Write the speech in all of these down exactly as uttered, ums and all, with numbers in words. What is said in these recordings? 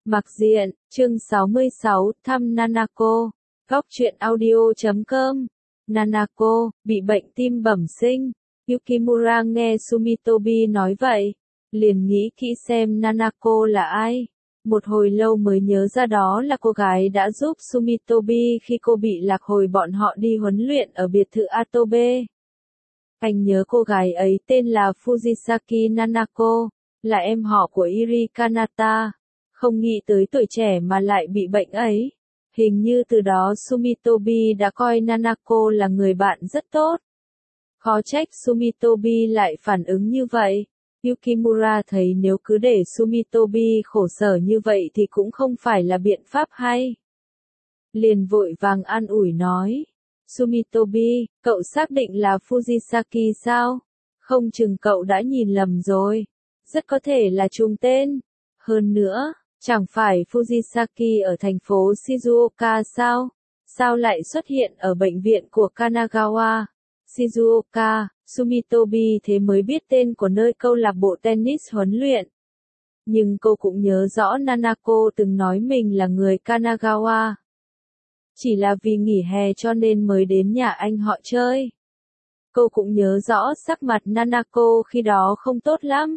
Mặc diện, chương sáu mươi sáu, thăm Nanako. Góc truyện audio chấm com. Nanako, bị bệnh tim bẩm sinh. Yukimura nghe Sumitobi nói vậy, liền nghĩ kỹ xem Nanako là ai. Một hồi lâu mới nhớ ra đó là cô gái đã giúp Sumitobi khi cô bị lạc hồi bọn họ đi huấn luyện ở biệt thự Atobe. Anh nhớ cô gái ấy tên là Fujisaki Nanako, là em họ của Iri Kanata. Không nghĩ tới tuổi trẻ mà lại bị bệnh ấy. Hình như từ đó Sumitobi đã coi Nanako là người bạn rất tốt. Khó trách Sumitobi lại phản ứng như vậy. Yukimura thấy nếu cứ để Sumitobi khổ sở như vậy thì cũng không phải là biện pháp hay. Liền vội vàng an ủi nói. Sumitobi, cậu xác định là Fujisaki sao? Không chừng cậu đã nhìn lầm rồi. Rất có thể là trùng tên. Hơn nữa, chẳng phải Fujisaki ở thành phố Shizuoka sao? Sao lại xuất hiện ở bệnh viện của Kanagawa? Shizuoka, Sumitobi thế mới biết tên của nơi câu lạc bộ tennis huấn luyện. Nhưng cô cũng nhớ rõ Nanako từng nói mình là người Kanagawa. Chỉ là vì nghỉ hè cho nên mới đến nhà anh họ chơi. Cô cũng nhớ rõ sắc mặt Nanako khi đó không tốt lắm.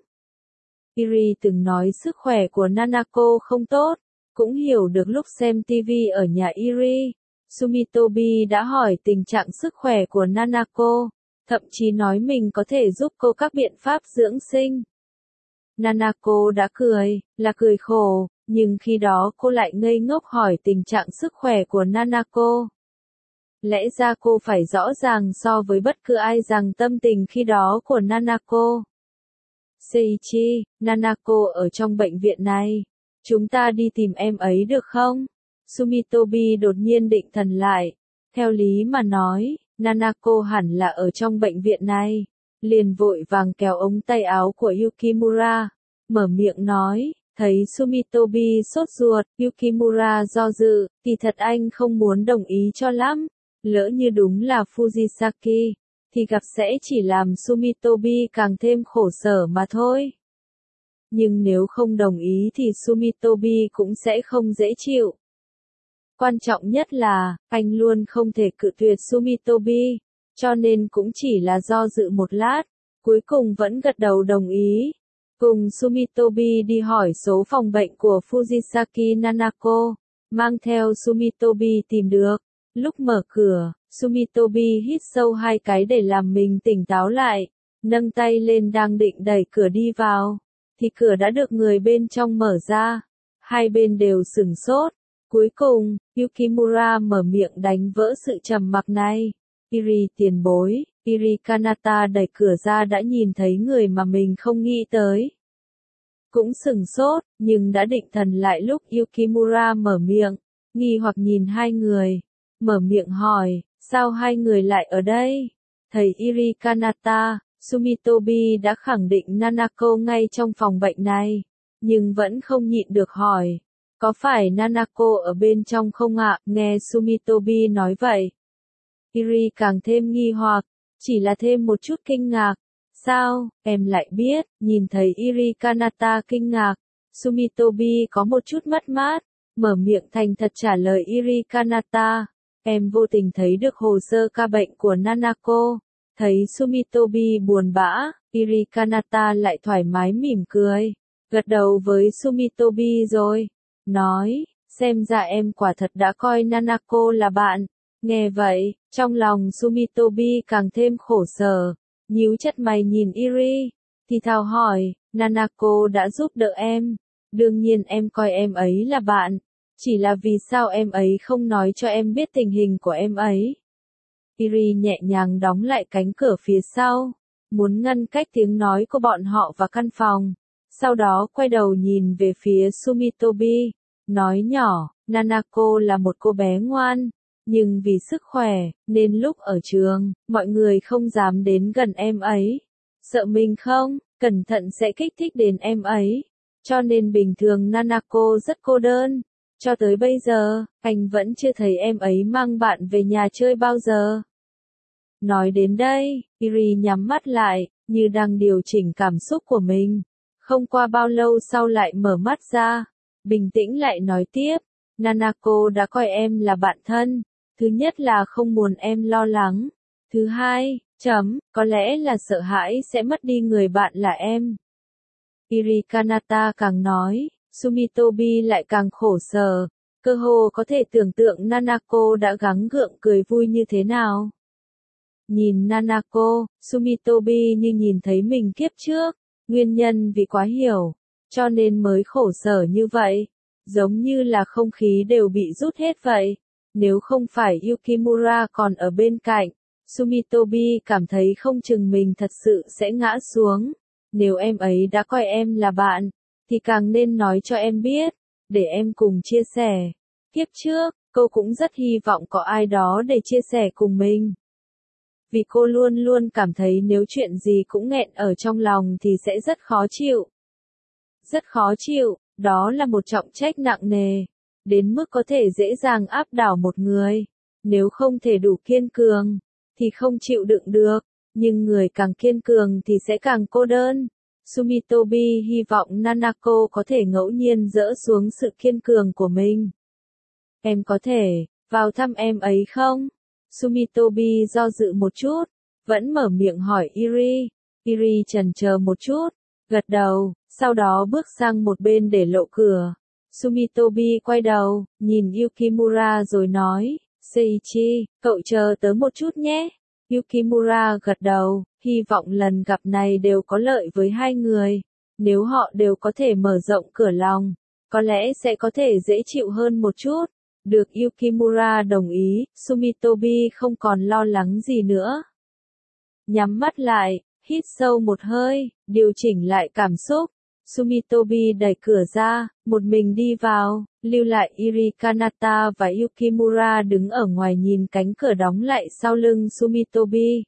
Iri từng nói sức khỏe của Nanako không tốt, cũng hiểu được lúc xem ti vi ở nhà Iri. Sumitobi đã hỏi tình trạng sức khỏe của Nanako, thậm chí nói mình có thể giúp cô các biện pháp dưỡng sinh. Nanako đã cười, là cười khổ, nhưng khi đó cô lại ngây ngốc hỏi tình trạng sức khỏe của Nanako. Lẽ ra cô phải rõ ràng so với bất cứ ai rằng tâm tình khi đó của Nanako. Seiichi, Nanako ở trong bệnh viện này. Chúng ta đi tìm em ấy được không? Sumitobi đột nhiên định thần lại. Theo lý mà nói, Nanako hẳn là ở trong bệnh viện này. Liền vội vàng kéo ống tay áo của Yukimura. Mở miệng nói, thấy Sumitobi sốt ruột, Yukimura do dự, thì thật anh không muốn đồng ý cho lắm. Lỡ như đúng là Fujisaki, thì gặp sẽ chỉ làm Sumitobi càng thêm khổ sở mà thôi. Nhưng nếu không đồng ý thì Sumitobi cũng sẽ không dễ chịu. Quan trọng nhất là, anh luôn không thể cự tuyệt Sumitobi, cho nên cũng chỉ là do dự một lát, cuối cùng vẫn gật đầu đồng ý. Cùng Sumitobi đi hỏi số phòng bệnh của Fujisaki Nanako, mang theo Sumitobi tìm được. Lúc mở cửa, Sumitobi hít sâu hai cái để làm mình tỉnh táo lại, nâng tay lên đang định đẩy cửa đi vào, thì cửa đã được người bên trong mở ra. Hai bên đều sửng sốt. Cuối cùng, Yukimura mở miệng đánh vỡ sự trầm mặc này. Iri tiền bối, Iri Kanata đẩy cửa ra đã nhìn thấy người mà mình không nghĩ tới. Cũng sửng sốt, nhưng đã định thần lại lúc Yukimura mở miệng, nghi hoặc nhìn hai người. Mở miệng hỏi, sao hai người lại ở đây? Thầy Iri Kanata, Sumitobi đã khẳng định Nanako ngay trong phòng bệnh này, nhưng vẫn không nhịn được hỏi. Có phải Nanako ở bên trong không ạ? Nghe Sumitobi nói vậy. Iri càng thêm nghi hoặc, chỉ là thêm một chút kinh ngạc. Sao, em lại biết? Nhìn thấy Iri Kanata kinh ngạc, Sumitobi có một chút mất mát, mở miệng thành thật trả lời Iri Kanata. Em vô tình thấy được hồ sơ ca bệnh của Nanako. Thấy Sumitobi buồn bã, Iri Kanata lại thoải mái mỉm cười, gật đầu với Sumitobi rồi. Nói, xem ra em quả thật đã coi Nanako là bạn. Nghe vậy, trong lòng Sumitobi càng thêm khổ sở, nhíu chặt mày nhìn Iri, thì thào hỏi, Nanako đã giúp đỡ em, đương nhiên em coi em ấy là bạn, chỉ là vì sao em ấy không nói cho em biết tình hình của em ấy. Iri nhẹ nhàng đóng lại cánh cửa phía sau, muốn ngăn cách tiếng nói của bọn họ vào căn phòng, sau đó quay đầu nhìn về phía Sumitobi, nói nhỏ, Nanako là một cô bé ngoan, nhưng vì sức khỏe, nên lúc ở trường, mọi người không dám đến gần em ấy. Sợ mình không, cẩn thận sẽ kích thích đến em ấy. Cho nên bình thường Nanako rất cô đơn. Cho tới bây giờ, anh vẫn chưa thấy em ấy mang bạn về nhà chơi bao giờ. Nói đến đây, Iri nhắm mắt lại, như đang điều chỉnh cảm xúc của mình. Không qua bao lâu sau lại mở mắt ra. bình tĩnh lại nói tiếp, Nanako đã coi em là bạn thân. Thứ nhất là không muốn em lo lắng. Thứ hai, chấm, có lẽ là sợ hãi sẽ mất đi người bạn là em. Iri Kanata càng nói, Sumitobi lại càng khổ sở. Cơ hồ có thể tưởng tượng Nanako đã gắng gượng cười vui như thế nào. Nhìn Nanako, Sumitobi như nhìn thấy mình kiếp trước, nguyên nhân vì quá hiểu, cho nên mới khổ sở như vậy, giống như là không khí đều bị rút hết vậy. Nếu không phải Yukimura còn ở bên cạnh, Sumitobi cảm thấy không chừng mình thật sự sẽ ngã xuống. Nếu em ấy đã coi em là bạn, thì càng nên nói cho em biết, để em cùng chia sẻ. Kiếp trước, cô cũng rất hy vọng có ai đó để chia sẻ cùng mình. Vì cô luôn luôn cảm thấy nếu chuyện gì cũng nghẹn ở trong lòng thì sẽ rất khó chịu. Rất khó chịu, đó là một trọng trách nặng nề, đến mức có thể dễ dàng áp đảo một người. Nếu không thể đủ kiên cường, thì không chịu đựng được, nhưng người càng kiên cường thì sẽ càng cô đơn. Sumitobi hy vọng Nanako có thể ngẫu nhiên dỡ xuống sự kiên cường của mình. Em có thể vào thăm em ấy không? Sumitobi do dự một chút, vẫn mở miệng hỏi Iri. Iri chần chờ một chút, gật đầu, sau đó bước sang một bên để lộ cửa. Sumitobi quay đầu, nhìn Yukimura rồi nói, Seiichi, cậu chờ tớ một chút nhé. Yukimura gật đầu, hy vọng lần gặp này đều có lợi với hai người. Nếu họ đều có thể mở rộng cửa lòng, có lẽ sẽ có thể dễ chịu hơn một chút. Được Yukimura đồng ý, Sumitobi không còn lo lắng gì nữa. Nhắm mắt lại, hít sâu một hơi, điều chỉnh lại cảm xúc. Sumitobi đẩy cửa ra, một mình đi vào, lưu lại Iri Kanata và Yukimura đứng ở ngoài nhìn cánh cửa đóng lại sau lưng Sumitobi.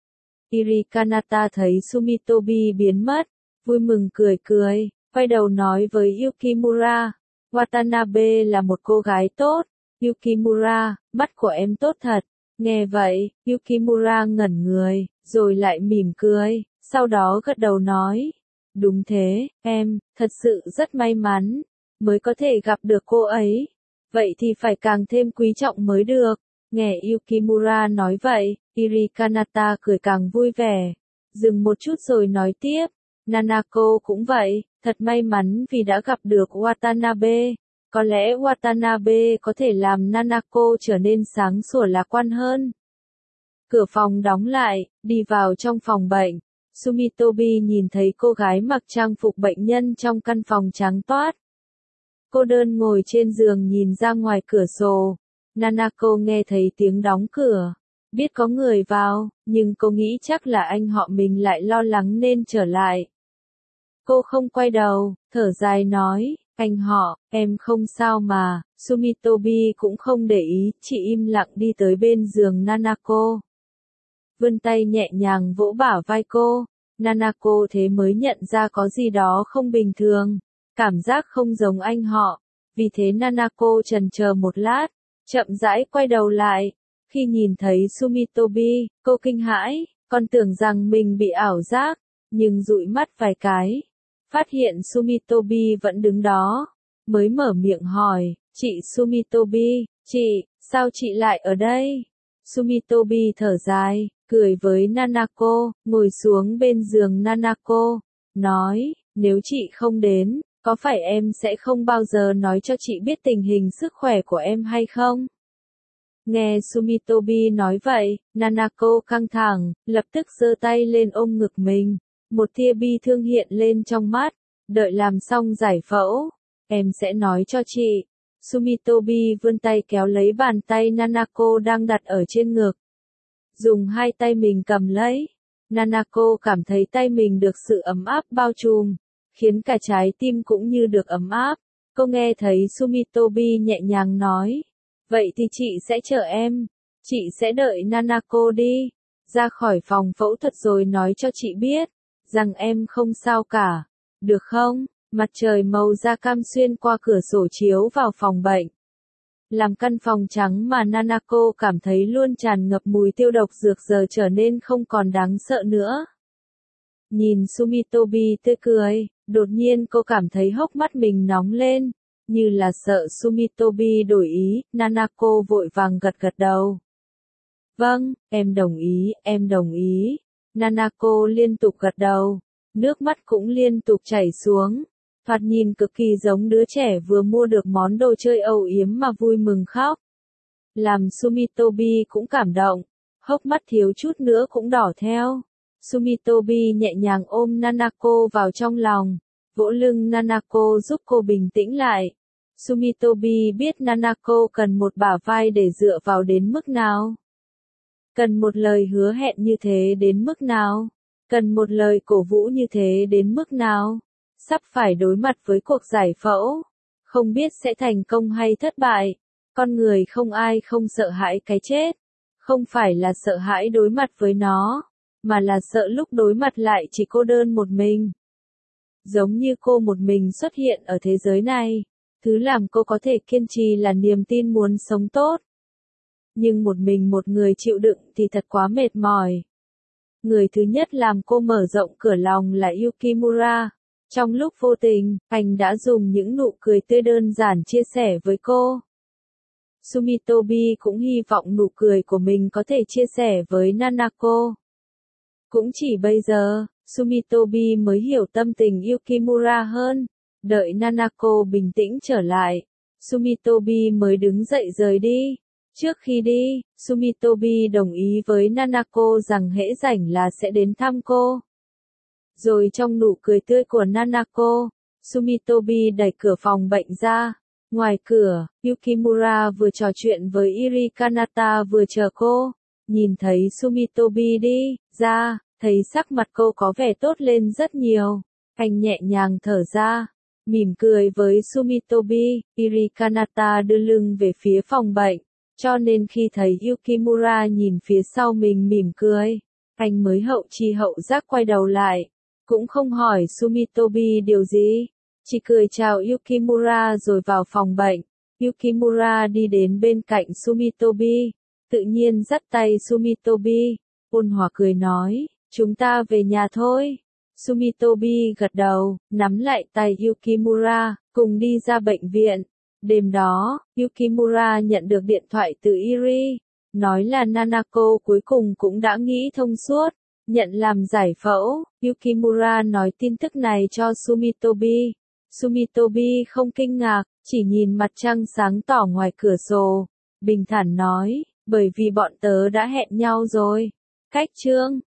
Iri Kanata thấy Sumitobi biến mất, vui mừng cười cười, quay đầu nói với Yukimura, Watanabe là một cô gái tốt. Yukimura, mắt của em tốt thật. Nghe vậy, Yukimura ngẩn người, rồi lại mỉm cười, sau đó gật đầu nói. Đúng thế, em, thật sự rất may mắn, mới có thể gặp được cô ấy. Vậy thì phải càng thêm quý trọng mới được. Nghe Yukimura nói vậy, Iri Kanata cười càng vui vẻ. Dừng một chút rồi nói tiếp, Nanako cũng vậy, thật may mắn vì đã gặp được Watanabe. Có lẽ Watanabe có thể làm Nanako trở nên sáng sủa lạc quan hơn. Cửa phòng đóng lại, đi vào trong phòng bệnh. Sumitobi nhìn thấy cô gái mặc trang phục bệnh nhân trong căn phòng trắng toát. Cô đơn ngồi trên giường nhìn ra ngoài cửa sổ. Nanako nghe thấy tiếng đóng cửa. Biết có người vào, nhưng cô nghĩ chắc là anh họ mình lại lo lắng nên trở lại. Cô không quay đầu, thở dài nói, anh họ, em không sao mà. Sumitobi cũng không để ý, chỉ im lặng đi tới bên giường Nanako. Vươn tay nhẹ nhàng vỗ bả vai cô. Nanako thế mới nhận ra có gì đó không bình thường. Cảm giác không giống anh họ. Vì thế Nanako chần chờ một lát, chậm rãi quay đầu lại. Khi nhìn thấy Sumitobi, cô kinh hãi, còn tưởng rằng mình bị ảo giác, nhưng dụi mắt vài cái. Phát hiện Sumitobi vẫn đứng đó, mới mở miệng hỏi, chị Sumitobi, chị, sao chị lại ở đây? Sumitobi thở dài, cười với Nanako, ngồi xuống bên giường Nanako, nói, nếu chị không đến, có phải em sẽ không bao giờ nói cho chị biết tình hình sức khỏe của em hay không? Nghe Sumitobi nói vậy, Nanako căng thẳng, lập tức giơ tay lên ôm ngực mình. Một tia bi thương hiện lên trong mắt, đợi làm xong giải phẫu, em sẽ nói cho chị. Sumitobi vươn tay kéo lấy bàn tay Nanako đang đặt ở trên ngực. Dùng hai tay mình cầm lấy. Nanako cảm thấy tay mình được sự ấm áp bao trùm, khiến cả trái tim cũng như được ấm áp. Cô nghe thấy Sumitobi nhẹ nhàng nói, vậy thì chị sẽ chờ em, chị sẽ đợi Nanako đi, ra khỏi phòng phẫu thuật rồi nói cho chị biết, rằng em không sao cả, được không? Mặt trời màu da cam xuyên qua cửa sổ chiếu vào phòng bệnh. Làm căn phòng trắng mà Nanako cảm thấy luôn tràn ngập mùi tiêu độc dược giờ trở nên không còn đáng sợ nữa. Nhìn Sumitobi tươi cười, đột nhiên cô cảm thấy hốc mắt mình nóng lên, Như là sợ Sumitobi đổi ý, Nanako vội vàng gật gật đầu. Vâng, em đồng ý, em đồng ý. Nanako liên tục gật đầu, nước mắt cũng liên tục chảy xuống. Thoạt nhìn cực kỳ giống đứa trẻ vừa mua được món đồ chơi âu yếm mà vui mừng khóc. Làm Sumitobi cũng cảm động, hốc mắt thiếu chút nữa cũng đỏ theo. Sumitobi nhẹ nhàng ôm Nanako vào trong lòng, vỗ lưng Nanako giúp cô bình tĩnh lại. Sumitobi biết Nanako cần một bả vai để dựa vào đến mức nào. Cần một lời hứa hẹn như thế đến mức nào. Cần một lời cổ vũ như thế đến mức nào. Sắp phải đối mặt với cuộc giải phẫu. Không biết sẽ thành công hay thất bại. Con người không ai không sợ hãi cái chết. Không phải là sợ hãi đối mặt với nó, mà là sợ lúc đối mặt lại chỉ cô đơn một mình. Giống như cô một mình xuất hiện ở thế giới này, thứ làm cô có thể kiên trì là niềm tin muốn sống tốt. Nhưng một mình một người chịu đựng thì thật quá mệt mỏi. Người thứ nhất làm cô mở rộng cửa lòng là Yukimura. Trong lúc vô tình, anh đã dùng những nụ cười tươi đơn giản chia sẻ với cô. Sumitobi cũng hy vọng nụ cười của mình có thể chia sẻ với Nanako. Cũng chỉ bây giờ, Sumitobi mới hiểu tâm tình Yukimura hơn. Đợi Nanako bình tĩnh trở lại, Sumitobi mới đứng dậy rời đi. Trước khi đi, Sumitobi đồng ý với Nanako rằng hễ rảnh là sẽ đến thăm cô. Rồi trong nụ cười tươi của Nanako, Sumitobi đẩy cửa phòng bệnh ra. Ngoài cửa, Yukimura vừa trò chuyện với Iri Kanata vừa chờ cô. Nhìn thấy Sumitobi đi ra, thấy sắc mặt cô có vẻ tốt lên rất nhiều. Anh nhẹ nhàng thở ra, mỉm cười với Sumitobi. Iri Kanata đưa lưng về phía phòng bệnh, cho nên khi thấy Yukimura nhìn phía sau mình mỉm cười, anh mới hậu chi hậu giác quay đầu lại. Cũng không hỏi Sumitobi điều gì, chỉ cười chào Yukimura rồi vào phòng bệnh. Yukimura đi đến bên cạnh Sumitobi, tự nhiên dắt tay Sumitobi, ôn hòa cười nói, chúng ta về nhà thôi. Sumitobi gật đầu, nắm lại tay Yukimura, cùng đi ra bệnh viện. Đêm đó, Yukimura nhận được điện thoại từ Iri, nói là Nanako cuối cùng cũng đã nghĩ thông suốt, nhận làm giải phẫu. Yukimura nói tin tức này cho Sumitobi. Sumitobi không kinh ngạc, chỉ nhìn mặt trăng sáng tỏ ngoài cửa sổ, bình thản nói, bởi vì bọn tớ đã hẹn nhau rồi. Cách chương